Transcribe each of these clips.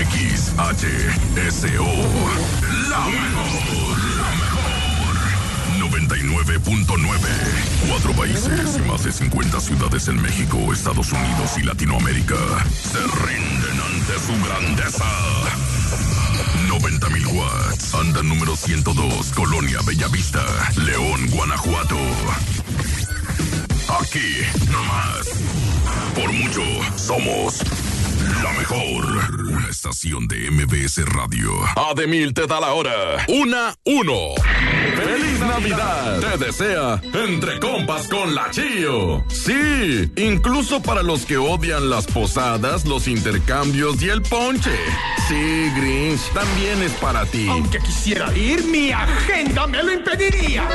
XHSO. La mejor. 99.9. 4 países y más de 50 ciudades en México, Estados Unidos y Latinoamérica se rinden ante su grandeza. 90,000 watts. Anda número 102, Colonia Bellavista, León, Guanajuato. Aquí, nomás. Por mucho, somos la mejor. Una estación de MBS Radio. Ademil te da la hora. 1:1. ¡Feliz Navidad! Te desea Entre Compas con la Chío. Sí, incluso para los que odian las posadas, los intercambios y el ponche. Sí, Grinch, también es para ti. Aunque quisiera ir, mi agenda me lo impediría.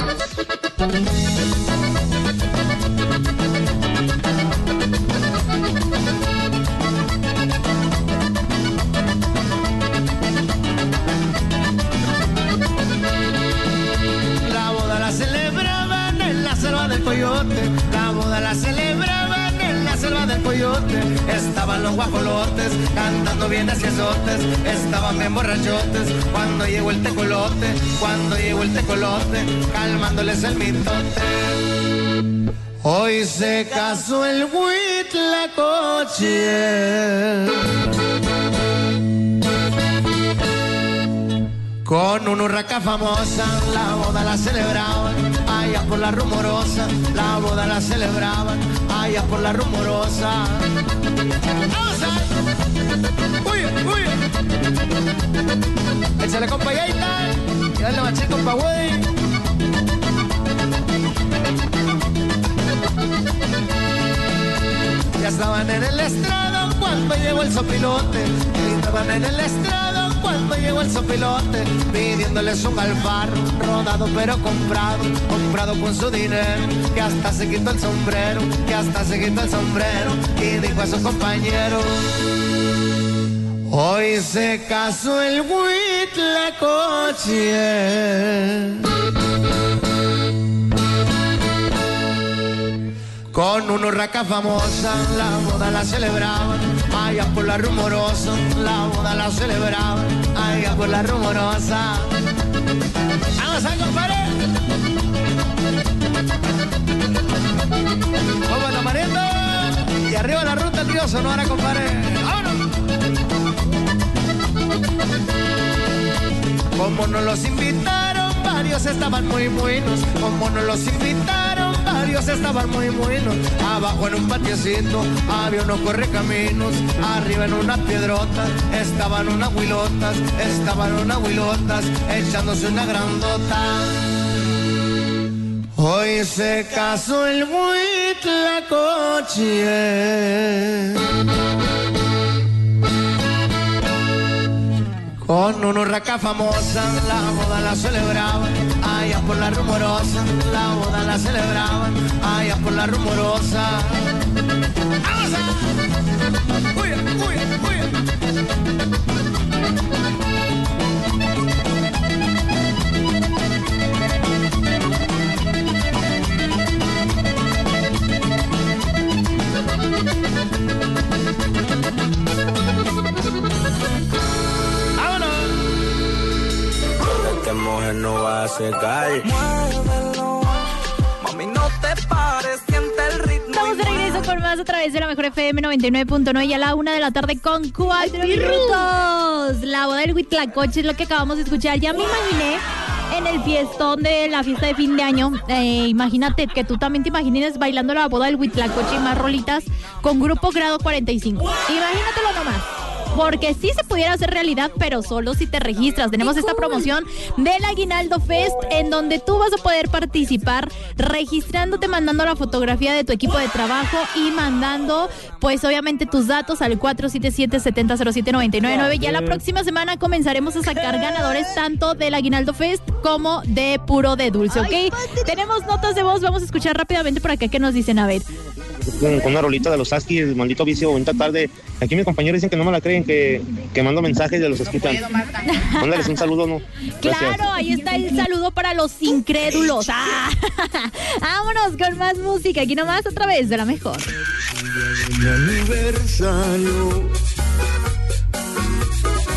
La boda la celebraban en la selva del Coyote. Estaban los guajolotes cantando bien aciesotes. Estaban bien borrachotes cuando llegó el tecolote. Calmándoles el mitote. Hoy se casó el Huitlacoche con una urraca famosa. La boda la celebraban allá por la Rumorosa. La boda la celebraban allá por la Rumorosa. ¡Vamos a! ¡Uy! Échale, compa, y ahí está. Y dale machín, compa, güey. Ya estaban en el estrado cuando llegó el sopilote. Estaban en el estrado cuando llegó el sopilote, pidiéndoles un alfaro, rodado pero comprado con su dinero, que hasta se quitó el sombrero, y dijo a su compañero: hoy se casó el Huitlacoche con una urraca famosa. La boda la celebraban allá por la Rumorosa. La boda la celebraban allá por la Rumorosa. ¡Vamos a compadre! ¡Vamos a mariendo! Y arriba la ruta, tío Sonora, compadre. ¡Vámonos! Como nos los invitaron, varios estaban muy buenos. Como nos los invitaron, varios estaban muy buenos. Abajo en un patiecito había unos correcaminos. Arriba en unas piedrotas estaban unas huilotas. Echándose una grandota. Hoy se casó el Huitlacoche con una urraca famosa. La boda la celebraban allá por la Rumorosa. La boda la celebraban allá por la Rumorosa. ¡Vamos a! ¡Uy! Mujer no va a secar. Muévelo, mami, no te pares, siente el ritmo. Estamos de regreso con más a través de la mejor FM 99.9 y a la 1 de la tarde con 4 minutos. La boda del Huitlacoche es lo que acabamos de escuchar. Ya me imaginé en el fiestón de la fiesta de fin de año. Imagínate que tú también te imagines bailando la boda del Huitlacoche y más rolitas con Grupo Grado 45. Imagínatelo nomás. Porque sí se pudiera hacer realidad, pero solo si te registras. Tenemos esta promoción del Aguinaldo Fest, en donde tú vas a poder participar registrándote, mandando la fotografía de tu equipo de trabajo y mandando, pues obviamente, tus datos al 477-7007-999. Ya la próxima semana comenzaremos a sacar ganadores tanto del Aguinaldo Fest como de puro de dulce, ¿ok? Tenemos notas de voz, vamos a escuchar rápidamente por acá qué nos dicen. A ver. Con una rolita de los Husky, el maldito vicio, bonita tarde. Aquí mis compañeros dicen que no me la creen, que mando mensajes y los escuchan. Mándales un saludo, ¿no? Gracias. Claro, ahí está el saludo para los incrédulos. ¡Ah! Vámonos con más música, aquí nomás a través de la mejor. Mi aniversario.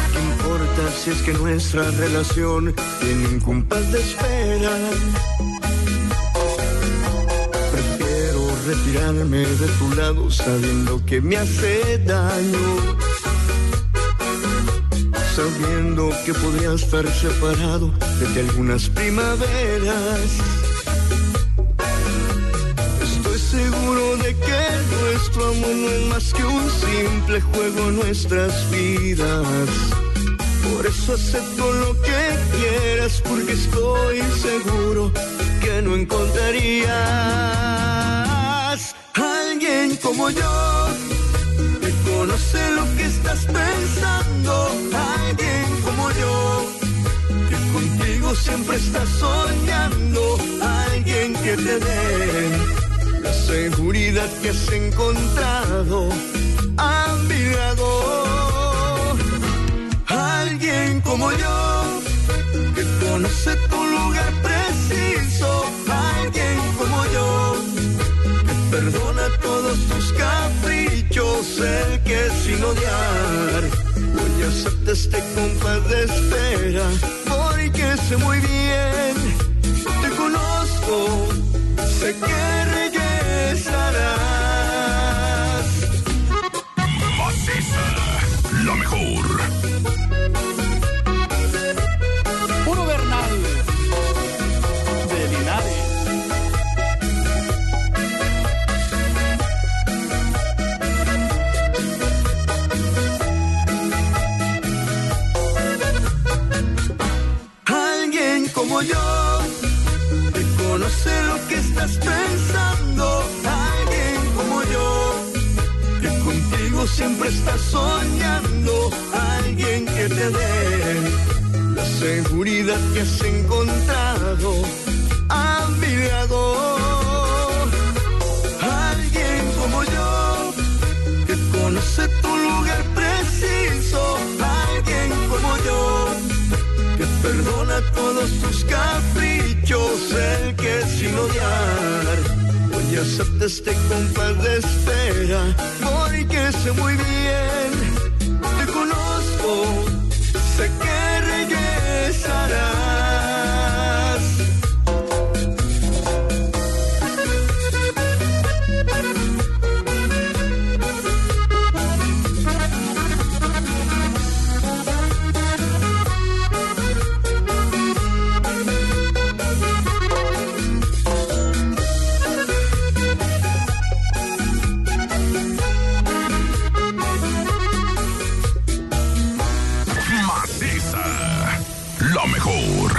si es que nuestra relación tiene un compás de espera. Prefiero retirarme de tu lado sabiendo que me hace daño, sabiendo que podría estar separado desde algunas primaveras. Estoy seguro de que nuestro amor no es más que un simple juego en nuestras vidas. Por eso acepto lo que quieras, porque estoy seguro que no encontrarías alguien como yo, que conoce lo que estás pensando, alguien como yo, que contigo siempre está soñando, alguien que te dé la seguridad que has encontrado a mi lado. Alguien como yo, que conoce tu lugar preciso, alguien como yo, que perdona todos tus caprichos, el que sin odiar hoy acepta este compás de espera, porque sé muy bien, te conozco, sé que regresarás. Maciza, la mejor. Puro Bernal de Linares. Alguien como yo, que conoce lo que estás pensando, alguien como yo, que contigo siempre está soñando, alguien que te dé la seguridad que has encontrado a mi lado. Alguien como yo, que conoce tu lugar preciso, alguien como yo, que perdona todos tus caprichos, el que sin odiar hoy acepta este compás de espera, porque sé muy bien, te conozco, sé que regresarás. La mejor.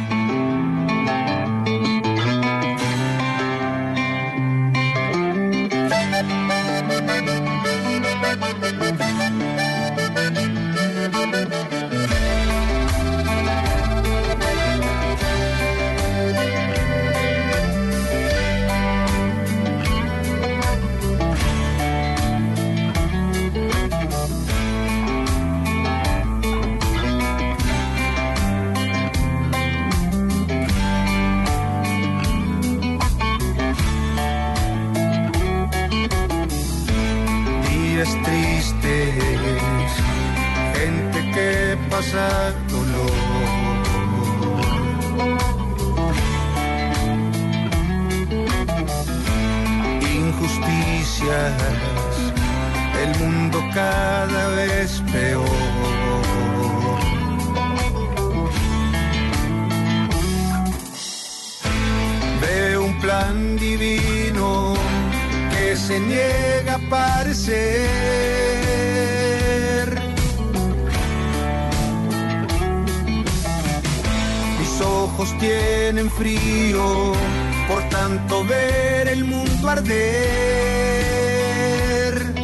El mundo cada vez peor. Veo un plan divino que se niega a aparecer. Mis ojos tienen frío por tanto ver el mundo arder.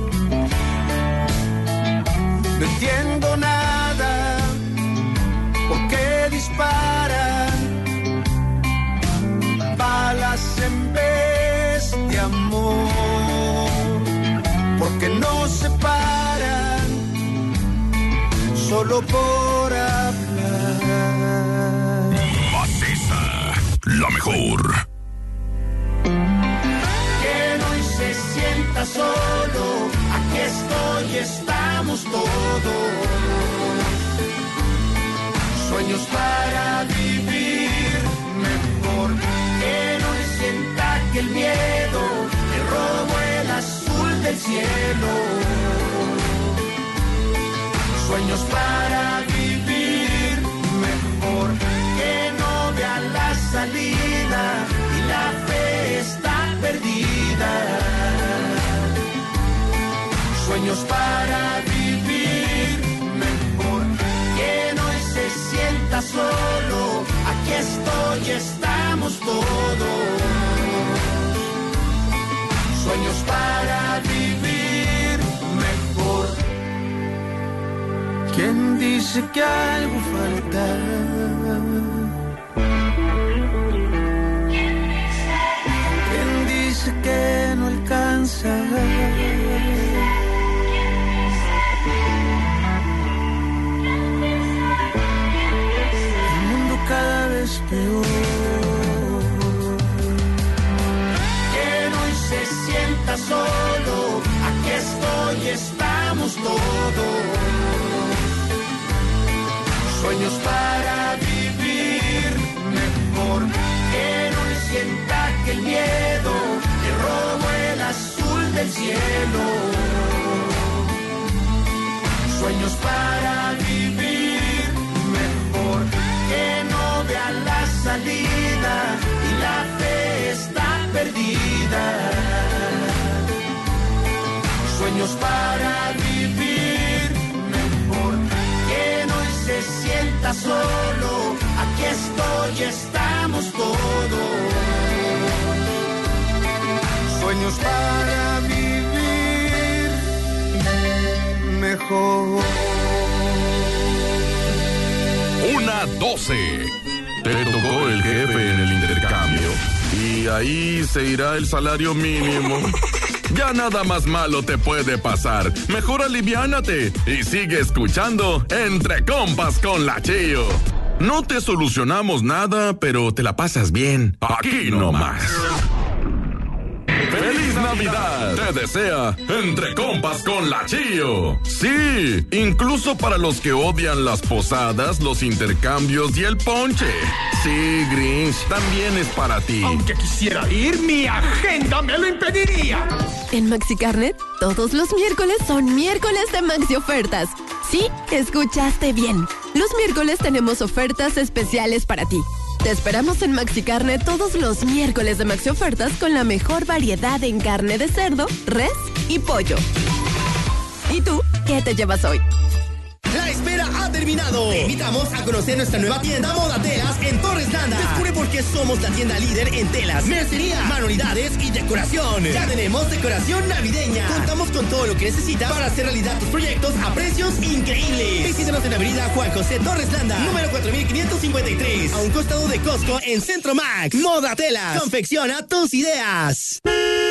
No entiendo nada, ¿por qué disparan balas en vez de amor? Porque no se paran solo por hablar. Maciza, la mejor. Que no se sienta solo, aquí estoy, estamos todos. Sueños para vivir mejor. Que no sienta que el miedo te robó el azul del cielo. Sueños para vivir mejor. Que no vea la salida y la fe está perdida. Sueños para vivir mejor. Que no se sienta solo. Aquí estoy, estamos todos. Sueños para vivir mejor. ¿Quién dice que algo falta? ¿Quién dice que no alcanza? El mundo cada vez peor. Que no se sienta solo. Aquí estoy, estamos todos. Sueños para vivir mejor. Que no sienta que el miedo te robó el azul del cielo. Sueños para vivir mejor. Que no vea la salida y la fe está perdida. Sueños para vivir mejor. Que no se sienta solo. Aquí estoy, estamos todos. Sueños para vivir mejor. 1:12. Te tocó el jefe en el intercambio. Y ahí se irá el salario mínimo. Ya nada más malo te puede pasar. Mejor aliviánate y sigue escuchando Entre Compas con la Chío. No te solucionamos nada, pero te la pasas bien. Aquí nomás. ¡Feliz Navidad! Te desea Entre Compas con la Chío. Sí, incluso para los que odian las posadas, los intercambios y el ponche. Sí, Grinch, también es para ti. Aunque quisiera ir, mi agenda me lo impediría. En MaxiCarnet, todos los miércoles son miércoles de Maxi Ofertas. Sí, escuchaste bien. Los miércoles tenemos ofertas especiales para ti. Te esperamos en MaxiCarnet todos los miércoles de Maxi Ofertas con la mejor variedad en carne de cerdo, res y pollo. ¿Y tú, qué te llevas hoy? La espera ha terminado. Te invitamos a conocer nuestra nueva tienda Moda Telas en Torres Landa. Descubre por qué somos la tienda líder en telas, mercería, manualidades y decoración. Ya tenemos decoración navideña. Contamos con todo lo que necesitas para hacer realidad tus proyectos a precios increíbles. Visítanos en la avenida Juan José Torres Landa, número 4553, a un costado de Costco en Centro Max. Moda Telas, confecciona tus ideas.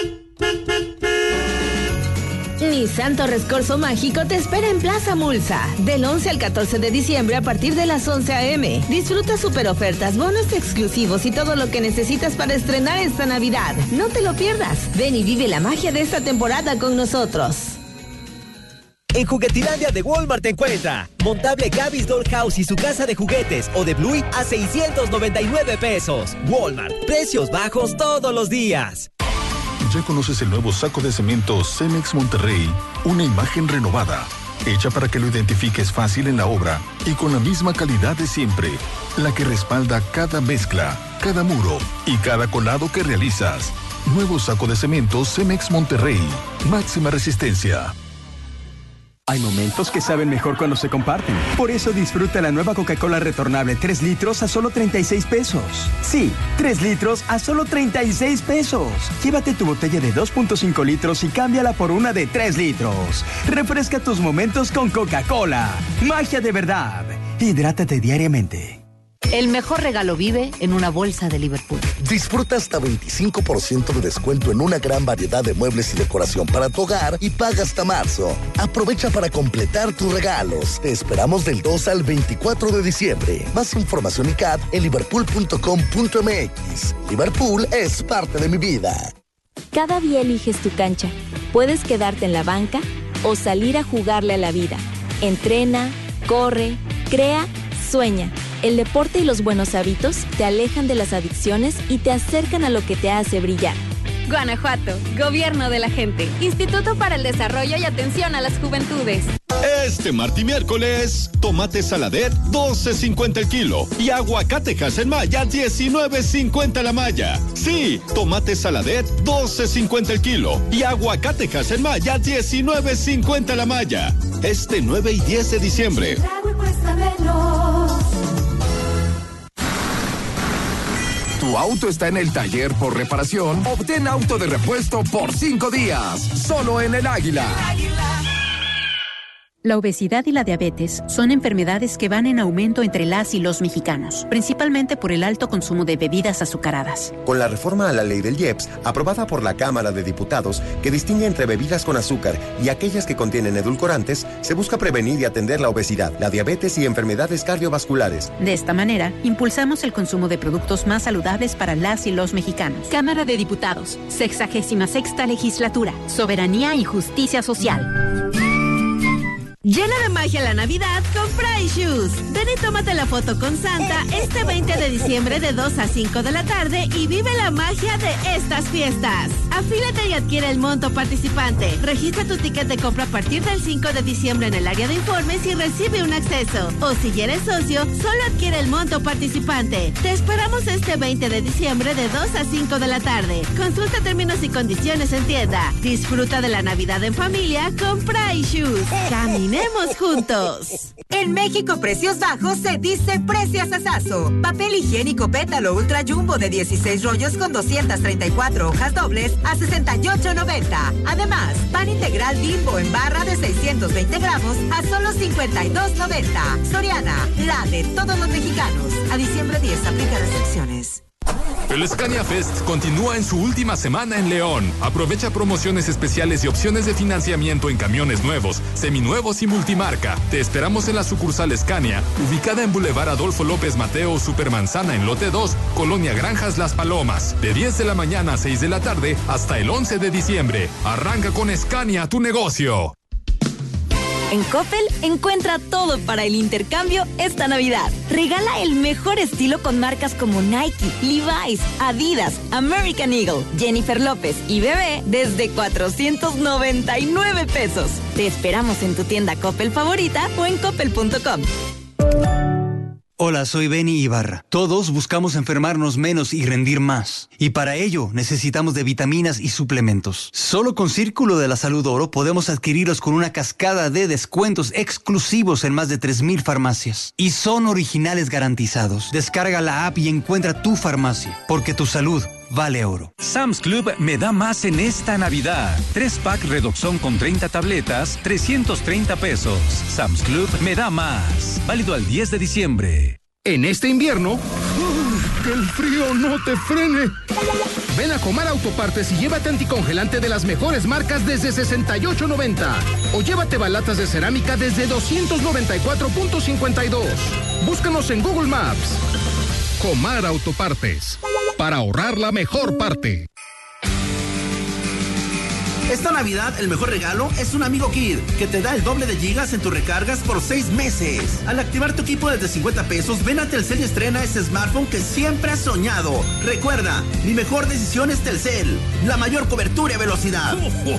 Nissan Torres Corso Mágico te espera en Plaza Mulsa, del 11 al 14 de diciembre a partir de las 11 a.m. Disfruta super ofertas, bonos exclusivos y todo lo que necesitas para estrenar esta Navidad. No te lo pierdas. Ven y vive la magia de esta temporada con nosotros. En Juguetilandia de Walmart te encuentra montable Gabby's Dollhouse y su casa de juguetes o de Bluey a 699 pesos. Walmart, precios bajos todos los días. Ya conoces el nuevo saco de cemento Cemex Monterrey, una imagen renovada, hecha para que lo identifiques fácil en la obra y con la misma calidad de siempre, la que respalda cada mezcla, cada muro y cada colado que realizas. Nuevo saco de cemento Cemex Monterrey, máxima resistencia. Hay momentos que saben mejor cuando se comparten. Por eso disfruta la nueva Coca-Cola retornable 3 litros a solo 36 pesos. Sí, 3 litros a solo 36 pesos. Llévate tu botella de 2.5 litros y cámbiala por una de 3 litros. Refresca tus momentos con Coca-Cola. Magia de verdad. Hidrátate diariamente. El mejor regalo vive en una bolsa de Liverpool. Disfruta hasta 25% de descuento en una gran variedad de muebles y decoración para tu hogar y paga hasta marzo. Aprovecha para completar tus regalos. Te esperamos del 2 al 24 de diciembre. Más información y CAT en liverpool.com.mx. Liverpool es parte de mi vida. Cada día eliges tu cancha. Puedes quedarte en la banca o salir a jugarle a la vida. Entrena, corre, crea, sueña. El deporte y los buenos hábitos te alejan de las adicciones y te acercan a lo que te hace brillar. Guanajuato, Gobierno de la Gente, Instituto para el Desarrollo y Atención a las Juventudes. Este martes y miércoles, tomate saladet 12.50 el kilo y aguacate Haselmaya 19.50 la malla. Sí, tomate saladet 12.50 el kilo y aguacate Haselmaya 19.50 la malla. Este 9 y 10 de diciembre. ¿Tu auto está en el taller por reparación? Obtén auto de repuesto por 5 días, solo en El Águila. La obesidad y la diabetes son enfermedades que van en aumento entre las y los mexicanos, principalmente por el alto consumo de bebidas azucaradas. Con la reforma a la ley del IEPS, aprobada por la Cámara de Diputados, que distingue entre bebidas con azúcar y aquellas que contienen edulcorantes, se busca prevenir y atender la obesidad, la diabetes y enfermedades cardiovasculares. De esta manera, impulsamos el consumo de productos más saludables para las y los mexicanos. Cámara de Diputados, 66ª Legislatura, Soberanía y Justicia Social. Llena de magia la Navidad con Fry Shoes. Ven y tómate la foto con Santa este 20 de diciembre de 2 a 5 de la tarde y vive la magia de estas fiestas. Afílate y adquiere el monto participante. Registra tu ticket de compra a partir del 5 de diciembre en el área de informes y recibe un acceso. O si ya eres socio, solo adquiere el monto participante. Te esperamos este 20 de diciembre de 2 a 5 de la tarde. Consulta términos y condiciones en tienda. Disfruta de la Navidad en familia con Fry Shoes. Caminemos juntos. En México, precios bajos se dice preciasasazo. Papel higiénico Pétalo Ultra Jumbo de 16 rollos con 234 hojas dobles a $68.90. Además, pan integral Bimbo en barra de 620 gramos a solo $52.90. Soriana, la de todos los mexicanos. A diciembre 10 aplica restricciones. El Scania Fest continúa en su última semana en León. Aprovecha promociones especiales y opciones de financiamiento en camiones nuevos, seminuevos y multimarca. Te esperamos en la sucursal Scania, ubicada en Boulevard Adolfo López Mateo, Supermanzana en Lote 2, Colonia Granjas Las Palomas. De 10 de la mañana a 6 de la tarde hasta el 11 de diciembre. Arranca con Scania tu negocio. En Coppel, encuentra todo para el intercambio esta Navidad. Regala el mejor estilo con marcas como Nike, Levi's, Adidas, American Eagle, Jennifer López y Bebé desde 499 pesos. Te esperamos en tu tienda Coppel favorita o en coppel.com. Hola, soy Benny Ibarra. Todos buscamos enfermarnos menos y rendir más. Y para ello necesitamos de vitaminas y suplementos. Solo con Círculo de la Salud Oro podemos adquirirlos con una cascada de descuentos exclusivos en más de 3,000 farmacias. Y son originales garantizados. Descarga la app y encuentra tu farmacia. Porque tu salud vale oro. Sam's Club me da más en esta Navidad. 3-pack Redoxon con 30 tabletas, 330 pesos. Sam's Club me da más. Válido al 10 de diciembre. En este invierno, ¡que el frío no te frene! Ven a Comar Autopartes y llévate anticongelante de las mejores marcas desde $68.90. O llévate balatas de cerámica desde $294.52. Búscanos en Google Maps. Comar Autopartes, para ahorrar la mejor parte. Esta Navidad el mejor regalo es un Amigo Kid, que te da el doble de gigas en tus recargas por 6 meses. Al activar tu equipo desde 50 pesos, ven a Telcel y estrena ese smartphone que siempre has soñado. Recuerda, mi mejor decisión es Telcel, la mayor cobertura y velocidad.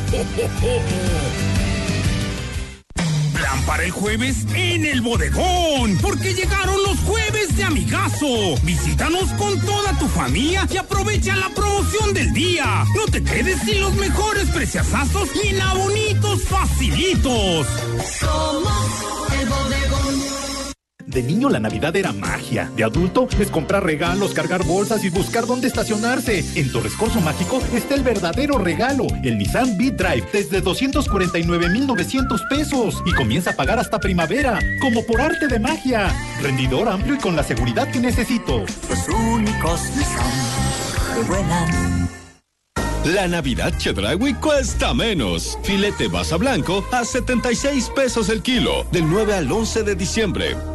Plan para el jueves en el bodegón, porque llegaron los jueves de amigazo. Visítanos con toda tu familia y aprovecha la promoción del día. No te quedes sin los mejores preciazazos y en abonitos facilitos. Somos el bodegón. De niño la Navidad era magia. De adulto es comprar regalos, cargar bolsas y buscar dónde estacionarse. En Torres Corso Mágico está el verdadero regalo, el Nissan V-Drive, desde 249,900 pesos. Y comienza a pagar hasta primavera, como por arte de magia. Rendidor amplio y con la seguridad que necesito. Los únicos Nissan que vuelan. La Navidad Chedraui cuesta menos. Filete basa blanco a 76 pesos el kilo, del 9 al 11 de diciembre.